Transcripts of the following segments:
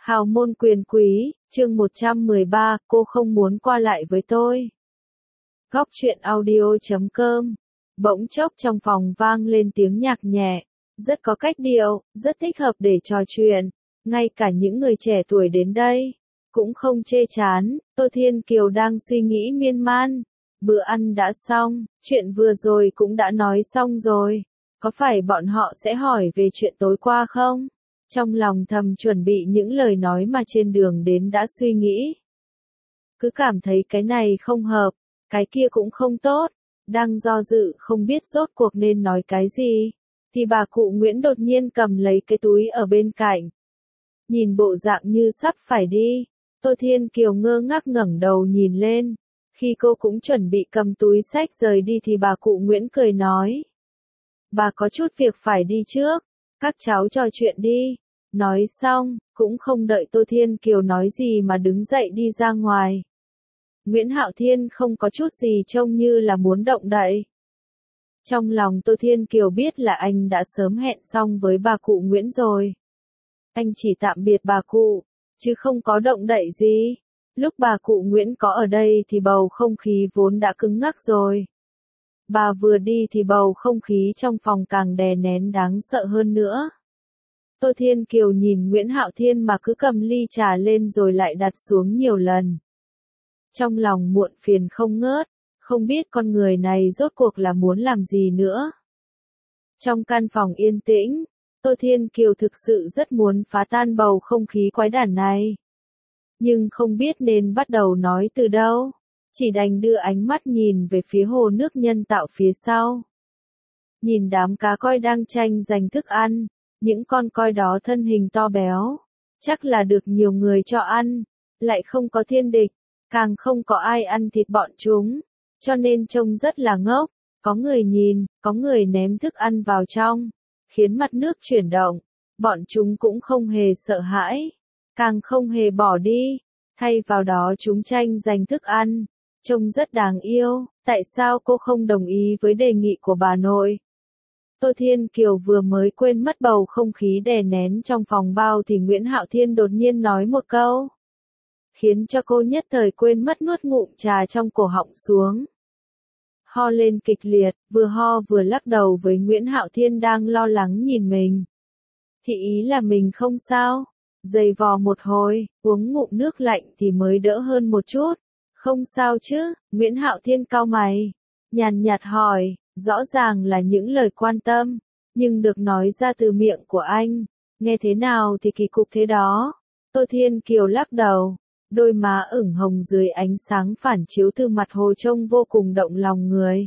Hào môn quyền quý, chương 113, cô không muốn qua lại với tôi. Góc truyện audio.com. Bỗng chốc trong phòng vang lên tiếng nhạc nhẹ, rất có cách điệu, rất thích hợp để trò chuyện. Ngay cả những người trẻ tuổi đến đây cũng không chê chán. Tô Thiên Kiều đang suy nghĩ miên man. Bữa ăn đã xong, chuyện vừa rồi cũng đã nói xong rồi. Có phải bọn họ sẽ hỏi về chuyện tối qua không? Trong lòng thầm chuẩn bị những lời nói mà trên đường đến đã suy nghĩ. Cứ cảm thấy cái này không hợp, cái kia cũng không tốt. Đang do dự không biết rốt cuộc nên nói cái gì, thì bà cụ Nguyễn đột nhiên cầm lấy cái túi ở bên cạnh. Nhìn bộ dạng như sắp phải đi, Tô Thiên Kiều ngơ ngác ngẩng đầu nhìn lên. Khi cô cũng chuẩn bị cầm túi xách rời đi thì bà cụ Nguyễn cười nói: "Bà có chút việc phải đi trước, các cháu trò chuyện đi." Nói xong, cũng không đợi Tô Thiên Kiều nói gì mà đứng dậy đi ra ngoài. Nguyễn Hạo Thiên không có chút gì trông như là muốn động đậy. Trong lòng Tô Thiên Kiều biết là anh đã sớm hẹn xong với bà cụ Nguyễn rồi. Anh chỉ tạm biệt bà cụ, chứ không có động đậy gì. Lúc bà cụ Nguyễn có ở đây thì bầu không khí vốn đã cứng ngắc rồi. Bà vừa đi thì bầu không khí trong phòng càng đè nén đáng sợ hơn nữa. Tô Thiên Kiều nhìn Nguyễn Hạo Thiên mà cứ cầm ly trà lên rồi lại đặt xuống nhiều lần. Trong lòng muộn phiền không ngớt, không biết con người này rốt cuộc là muốn làm gì nữa. Trong căn phòng yên tĩnh, Tô Thiên Kiều thực sự rất muốn phá tan bầu không khí quái đản này. Nhưng không biết nên bắt đầu nói từ đâu, chỉ đành đưa ánh mắt nhìn về phía hồ nước nhân tạo phía sau. Nhìn đám cá koi đang tranh giành thức ăn. Những con coi đó thân hình to béo, chắc là được nhiều người cho ăn, lại không có thiên địch, càng không có ai ăn thịt bọn chúng, cho nên trông rất là ngốc. Có người nhìn, có người ném thức ăn vào trong, khiến mặt nước chuyển động, bọn chúng cũng không hề sợ hãi, càng không hề bỏ đi, thay vào đó chúng tranh giành thức ăn, trông rất đáng yêu. Tại sao cô không đồng ý với đề nghị của bà nội? Tô Thiên Kiều vừa mới quên mất bầu không khí đè nén trong phòng bao thì Nguyễn Hạo Thiên đột nhiên nói một câu, khiến cho cô nhất thời quên mất nuốt ngụm trà trong cổ họng xuống. Ho lên kịch liệt, vừa ho vừa lắc đầu với Nguyễn Hạo Thiên đang lo lắng nhìn mình. Thì ý là mình không sao, giày vò một hồi, uống ngụm nước lạnh thì mới đỡ hơn một chút. Không sao chứ? Nguyễn Hạo Thiên cau mày, nhàn nhạt hỏi. Rõ ràng là những lời quan tâm, nhưng được nói ra từ miệng của anh, nghe thế nào thì kỳ cục thế đó. Tô Thiên Kiều lắc đầu, đôi má ửng hồng dưới ánh sáng phản chiếu từ mặt hồ trông vô cùng động lòng người.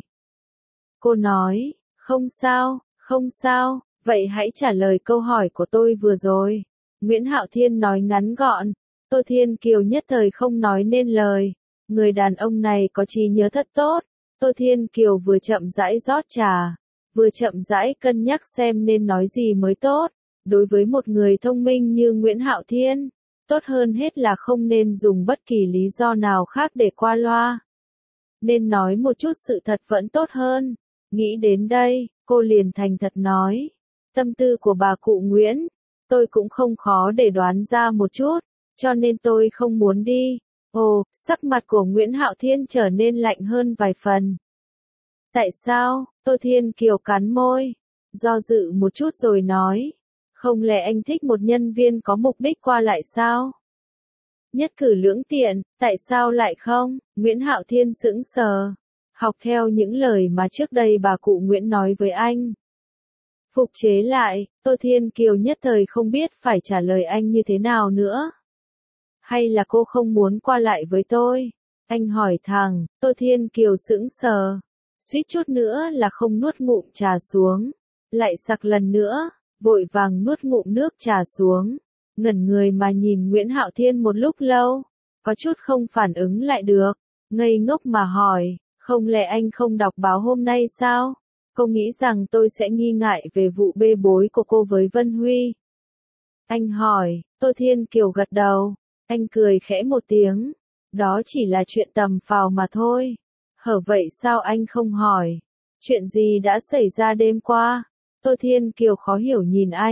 Cô nói, không sao, không sao, vậy hãy trả lời câu hỏi của tôi vừa rồi. Nguyễn Hạo Thiên nói ngắn gọn. Tô Thiên Kiều nhất thời không nói nên lời. Người đàn ông này có trí nhớ thật tốt. Tô Thiên Kiều vừa chậm rãi rót trà, vừa chậm rãi cân nhắc xem nên nói gì mới tốt. Đối với một người thông minh như Nguyễn Hạo Thiên, tốt hơn hết là không nên dùng bất kỳ lý do nào khác để qua loa. Nên nói một chút sự thật vẫn tốt hơn. Nghĩ đến đây, cô liền thành thật nói. Tâm tư của bà cụ Nguyễn, tôi cũng không khó để đoán ra một chút, cho nên tôi không muốn đi. Ồ, sắc mặt của Nguyễn Hạo Thiên trở nên lạnh hơn vài phần. Tại sao? Tô Thiên Kiều cắn môi, do dự một chút rồi nói. Không lẽ anh thích một nhân viên có mục đích qua lại sao? Nhất cử lưỡng tiện, tại sao lại không? Nguyễn Hạo Thiên sững sờ, học theo những lời mà trước đây bà cụ Nguyễn nói với anh. Phục chế lại, Tô Thiên Kiều nhất thời không biết phải trả lời anh như thế nào nữa. Hay là cô không muốn qua lại với tôi? Anh hỏi thẳng. Tô Thiên Kiều sững sờ, suýt chút nữa là không nuốt ngụm trà xuống. Lại sặc lần nữa, vội vàng nuốt ngụm nước trà xuống. Ngẩn người mà nhìn Nguyễn Hạo Thiên một lúc lâu, có chút không phản ứng lại được. Ngây ngốc mà hỏi, không lẽ anh không đọc báo hôm nay sao? Cô nghĩ rằng tôi sẽ nghi ngại về vụ bê bối của cô với Vân Huy? Anh hỏi. Tô Thiên Kiều gật đầu. Anh cười khẽ một tiếng. Đó chỉ là chuyện tầm phào mà thôi. Hở vậy sao anh không hỏi? Chuyện gì đã xảy ra đêm qua? Tô Thiên Kiều khó hiểu nhìn anh.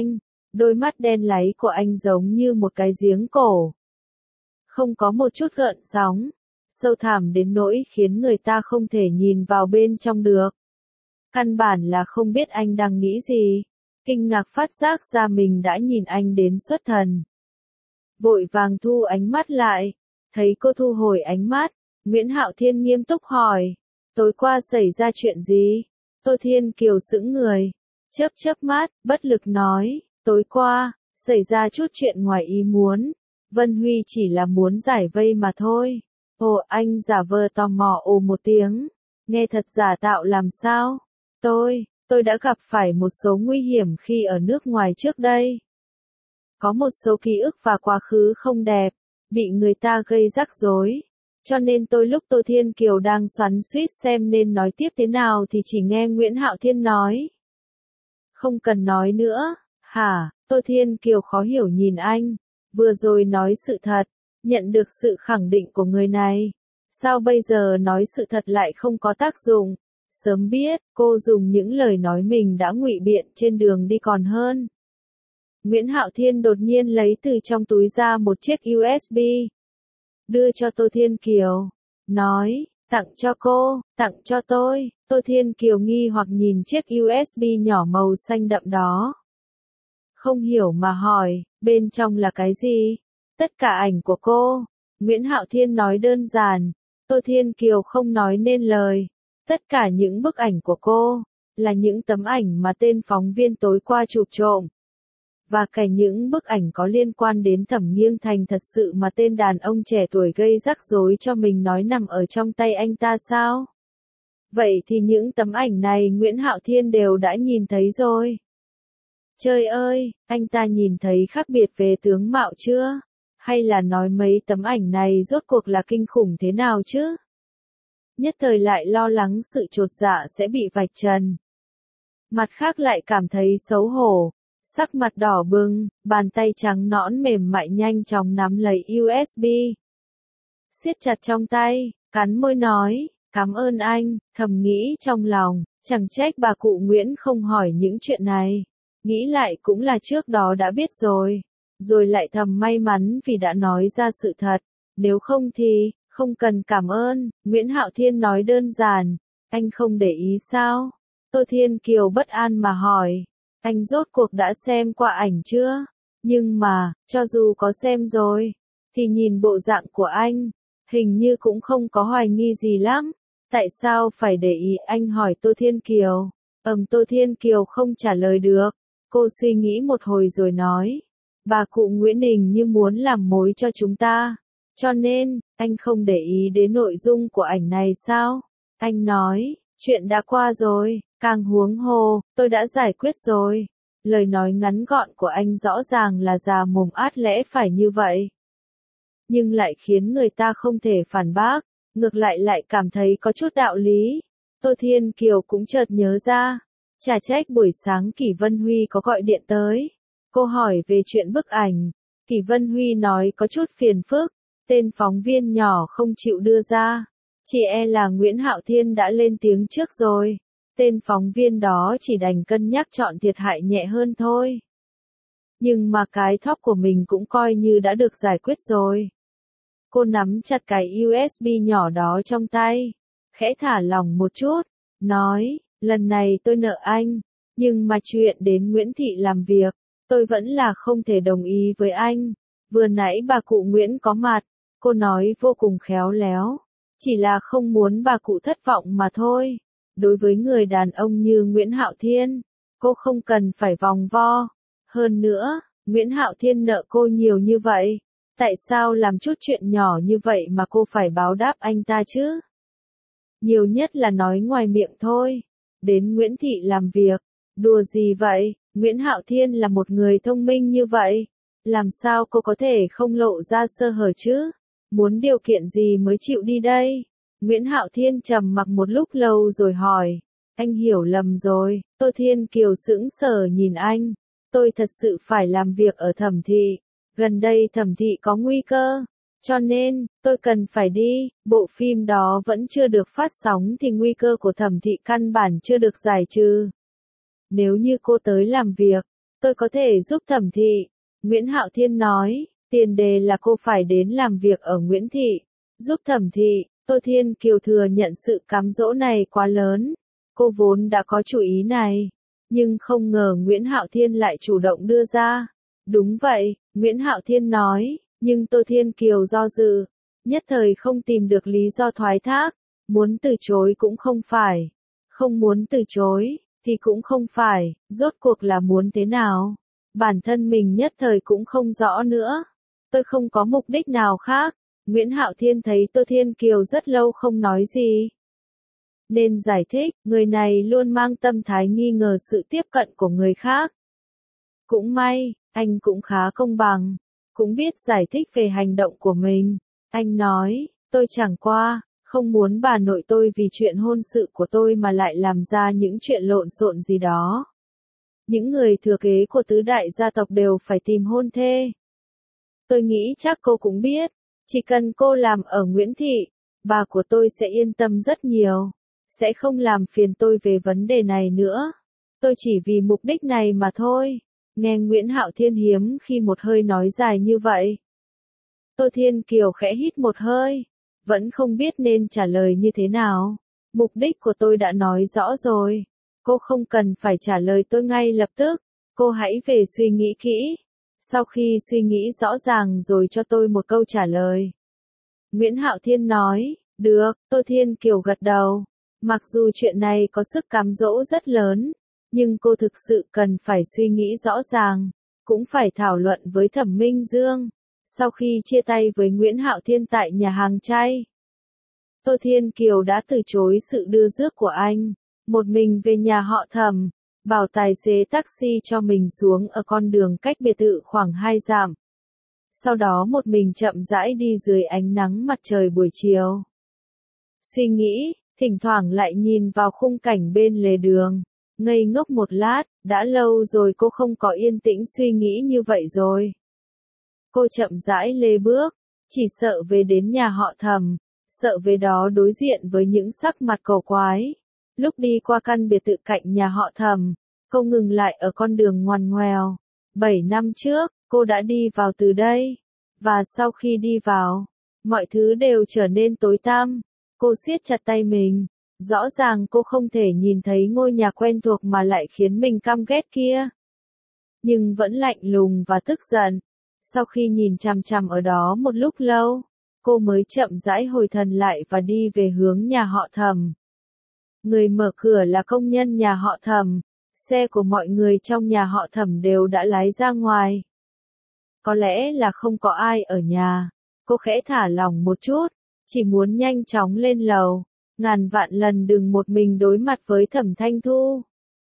Đôi mắt đen láy của anh giống như một cái giếng cổ. Không có một chút gợn sóng, sâu thẳm đến nỗi khiến người ta không thể nhìn vào bên trong được. Căn bản là không biết anh đang nghĩ gì, kinh ngạc phát giác ra mình đã nhìn anh đến xuất thần. Vội vàng thu ánh mắt lại, thấy cô thu hồi ánh mắt, Nguyễn Hạo Thiên nghiêm túc hỏi, tối qua xảy ra chuyện gì? Tô Thiên Kiều sững người, chớp mắt, bất lực nói, tối qua, xảy ra chút chuyện ngoài ý muốn, Vân Huy chỉ là muốn giải vây mà thôi. Ồ, anh giả vờ tò mò ồ một tiếng, nghe thật giả tạo làm sao? Tôi đã gặp phải một số nguy hiểm khi ở nước ngoài trước đây. Có một số ký ức và quá khứ không đẹp, bị người ta gây rắc rối. Cho nên lúc Tô Thiên Kiều đang xoắn xuýt xem nên nói tiếp thế nào thì chỉ nghe Nguyễn Hạo Thiên nói. Không cần nói nữa, hả? Tô Thiên Kiều khó hiểu nhìn anh, vừa rồi nói sự thật, nhận được sự khẳng định của người này. Sao bây giờ nói sự thật lại không có tác dụng? Sớm biết, cô dùng những lời nói mình đã ngụy biện trên đường đi còn hơn. Nguyễn Hạo Thiên đột nhiên lấy từ trong túi ra một chiếc USB. Đưa cho Tô Thiên Kiều. Nói, tặng cho cô, tặng cho tôi. Tô Thiên Kiều nghi hoặc nhìn chiếc USB nhỏ màu xanh đậm đó. Không hiểu mà hỏi, bên trong là cái gì? Tất cả ảnh của cô. Nguyễn Hạo Thiên nói đơn giản. Tô Thiên Kiều không nói nên lời. Tất cả những bức ảnh của cô, là những tấm ảnh mà tên phóng viên tối qua chụp trộm. Và cả những bức ảnh có liên quan đến Thẩm Nghiêng Thành thật sự mà tên đàn ông trẻ tuổi gây rắc rối cho mình nói nằm ở trong tay anh ta sao? Vậy thì những tấm ảnh này Nguyễn Hạo Thiên đều đã nhìn thấy rồi. Trời ơi, anh ta nhìn thấy khác biệt về tướng mạo chưa? Hay là nói mấy tấm ảnh này rốt cuộc là kinh khủng thế nào chứ? Nhất thời lại lo lắng sự chột dạ sẽ bị vạch trần. Mặt khác lại cảm thấy xấu hổ, sắc mặt đỏ bừng, bàn tay trắng nõn mềm mại nhanh chóng nắm lấy USB. Siết chặt trong tay, cắn môi nói, cảm ơn anh, thầm nghĩ trong lòng, chẳng trách bà cụ Nguyễn không hỏi những chuyện này. Nghĩ lại cũng là trước đó đã biết rồi lại thầm may mắn vì đã nói ra sự thật, nếu không thì, không cần cảm ơn, Nguyễn Hạo Thiên nói đơn giản, anh không để ý sao? Tô Thiên Kiều bất an mà hỏi, anh rốt cuộc đã xem qua ảnh chưa? Nhưng mà, cho dù có xem rồi, thì nhìn bộ dạng của anh, hình như cũng không có hoài nghi gì lắm. Tại sao phải để ý anh hỏi Tô Thiên Kiều? Tô Thiên Kiều không trả lời được, cô suy nghĩ một hồi rồi nói, bà cụ Nguyễn Đình như muốn làm mối cho chúng ta. Cho nên, anh không để ý đến nội dung của ảnh này sao? Anh nói, chuyện đã qua rồi, càng huống hồ, tôi đã giải quyết rồi. Lời nói ngắn gọn của anh rõ ràng là già mồm át lẽ phải như vậy. Nhưng lại khiến người ta không thể phản bác, ngược lại cảm thấy có chút đạo lý. Tô Thiên Kiều cũng chợt nhớ ra, chả trách buổi sáng Kỷ Vân Huy có gọi điện tới. Cô hỏi về chuyện bức ảnh, Kỷ Vân Huy nói có chút phiền phức. Tên phóng viên nhỏ không chịu đưa ra. Chỉ là Nguyễn Hạo Thiên đã lên tiếng trước rồi. Tên phóng viên đó chỉ đành cân nhắc chọn thiệt hại nhẹ hơn thôi. Nhưng mà cái thóp của mình cũng coi như đã được giải quyết rồi. Cô nắm chặt cái USB nhỏ đó trong tay, khẽ thả lỏng một chút, nói, lần này tôi nợ anh, nhưng mà chuyện đến Nguyễn Thị làm việc, tôi vẫn là không thể đồng ý với anh. Vừa nãy bà cụ Nguyễn có mặt. Cô nói vô cùng khéo léo, chỉ là không muốn bà cụ thất vọng mà thôi. Đối với người đàn ông như Nguyễn Hạo Thiên, cô không cần phải vòng vo. Hơn nữa, Nguyễn Hạo Thiên nợ cô nhiều như vậy, tại sao làm chút chuyện nhỏ như vậy mà cô phải báo đáp anh ta chứ? Nhiều nhất là nói ngoài miệng thôi. Đến Nguyễn Thị làm việc, đùa gì vậy? Nguyễn Hạo Thiên là một người thông minh như vậy, làm sao cô có thể không lộ ra sơ hở chứ? Muốn điều kiện gì mới chịu đi đây? Nguyễn Hạo Thiên trầm mặc một lúc lâu rồi hỏi. Anh hiểu lầm rồi. Tô Thiên Kiều sững sờ nhìn anh. Tôi thật sự phải làm việc ở Thẩm Thị. Gần đây Thẩm Thị có nguy cơ. Cho nên, tôi cần phải đi. Bộ phim đó vẫn chưa được phát sóng thì nguy cơ của Thẩm Thị căn bản chưa được giải trừ. Nếu như cô tới làm việc, Tôi có thể giúp Thẩm thị. Nguyễn Hạo Thiên nói, tiền đề là cô phải đến làm việc ở Nguyễn thị. Giúp Thẩm thị, Tô Thiên Kiều thừa nhận sự cám dỗ này quá lớn. Cô vốn đã có chủ ý này, nhưng không ngờ Nguyễn Hạo Thiên lại chủ động đưa ra. Đúng vậy, Nguyễn Hạo Thiên nói, nhưng Tô Thiên Kiều do dự, nhất thời không tìm được lý do thoái thác, muốn từ chối cũng không phải, không muốn từ chối thì cũng không phải, rốt cuộc là muốn thế nào? Bản thân mình nhất thời cũng không rõ nữa. Tôi không có mục đích nào khác. Nguyễn Hạo Thiên thấy Tô Thiên Kiều rất lâu không nói gì, nên giải thích, người này luôn mang tâm thái nghi ngờ sự tiếp cận của người khác. Cũng may, anh cũng khá công bằng, cũng biết giải thích về hành động của mình. Anh nói, tôi chẳng qua, không muốn bà nội tôi vì chuyện hôn sự của tôi mà lại làm ra những chuyện lộn xộn gì đó. Những người thừa kế của tứ đại gia tộc đều phải tìm hôn thê. Tôi nghĩ chắc cô cũng biết, chỉ cần cô làm ở Nguyễn thị, bà của tôi sẽ yên tâm rất nhiều, sẽ không làm phiền tôi về vấn đề này nữa. Tôi chỉ vì mục đích này mà thôi. Nghe Nguyễn Hạo Thiên hiếm khi một hơi nói dài như vậy. Tô Thiên Kiều khẽ hít một hơi, vẫn không biết nên trả lời như thế nào. Mục đích của tôi đã nói rõ rồi. Cô không cần phải trả lời tôi ngay lập tức. Cô hãy về suy nghĩ kỹ. Sau khi suy nghĩ rõ ràng rồi cho tôi một câu trả lời. Nguyễn Hạo Thiên nói, được, Tô Thiên Kiều gật đầu. Mặc dù chuyện này có sức cám dỗ rất lớn, nhưng cô thực sự cần phải suy nghĩ rõ ràng, cũng phải thảo luận với Thẩm Minh Dương. Sau khi chia tay với Nguyễn Hạo Thiên tại nhà hàng chay, Tô Thiên Kiều đã từ chối sự đưa rước của anh, một mình về nhà họ Thẩm, bảo tài xế taxi cho mình xuống ở con đường cách biệt thự khoảng 2 dặm. Sau đó một mình chậm rãi đi dưới ánh nắng mặt trời buổi chiều. Suy nghĩ, thỉnh thoảng lại nhìn vào khung cảnh bên lề đường, ngây ngốc một lát, đã lâu rồi cô không có yên tĩnh suy nghĩ như vậy rồi. Cô chậm rãi lê bước, chỉ sợ về đến nhà họ Thẩm, sợ về đó đối diện với những sắc mặt cổ quái. Lúc đi qua căn biệt thự cạnh nhà họ Thẩm, cô ngừng lại ở con đường ngoằn ngoèo. 7 năm trước, cô đã đi vào từ đây, và sau khi đi vào, mọi thứ đều trở nên tối tăm. Cô siết chặt tay mình, rõ ràng cô không thể nhìn thấy ngôi nhà quen thuộc mà lại khiến mình căm ghét kia. Nhưng vẫn lạnh lùng và tức giận. Sau khi nhìn chằm chằm ở đó một lúc lâu, cô mới chậm rãi hồi thần lại và đi về hướng nhà họ Thẩm. Người mở cửa là công nhân nhà họ Thẩm, xe của mọi người trong nhà họ Thẩm đều đã lái ra ngoài. Có lẽ là không có ai ở nhà, cô khẽ thả lỏng một chút, chỉ muốn nhanh chóng lên lầu, ngàn vạn lần đừng một mình đối mặt với Thẩm Thanh Thu.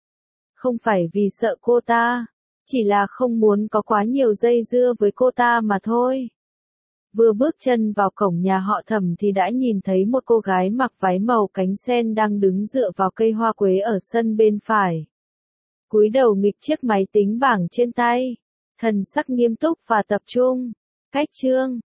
Không phải vì sợ cô ta, chỉ là không muốn có quá nhiều dây dưa với cô ta mà thôi. Vừa bước chân vào cổng nhà họ Thẩm thì đã nhìn thấy một cô gái mặc váy màu cánh sen đang đứng dựa vào cây hoa quế ở sân bên phải. Cúi đầu nghịch chiếc máy tính bảng trên tay, thần sắc nghiêm túc và tập trung. Cách chương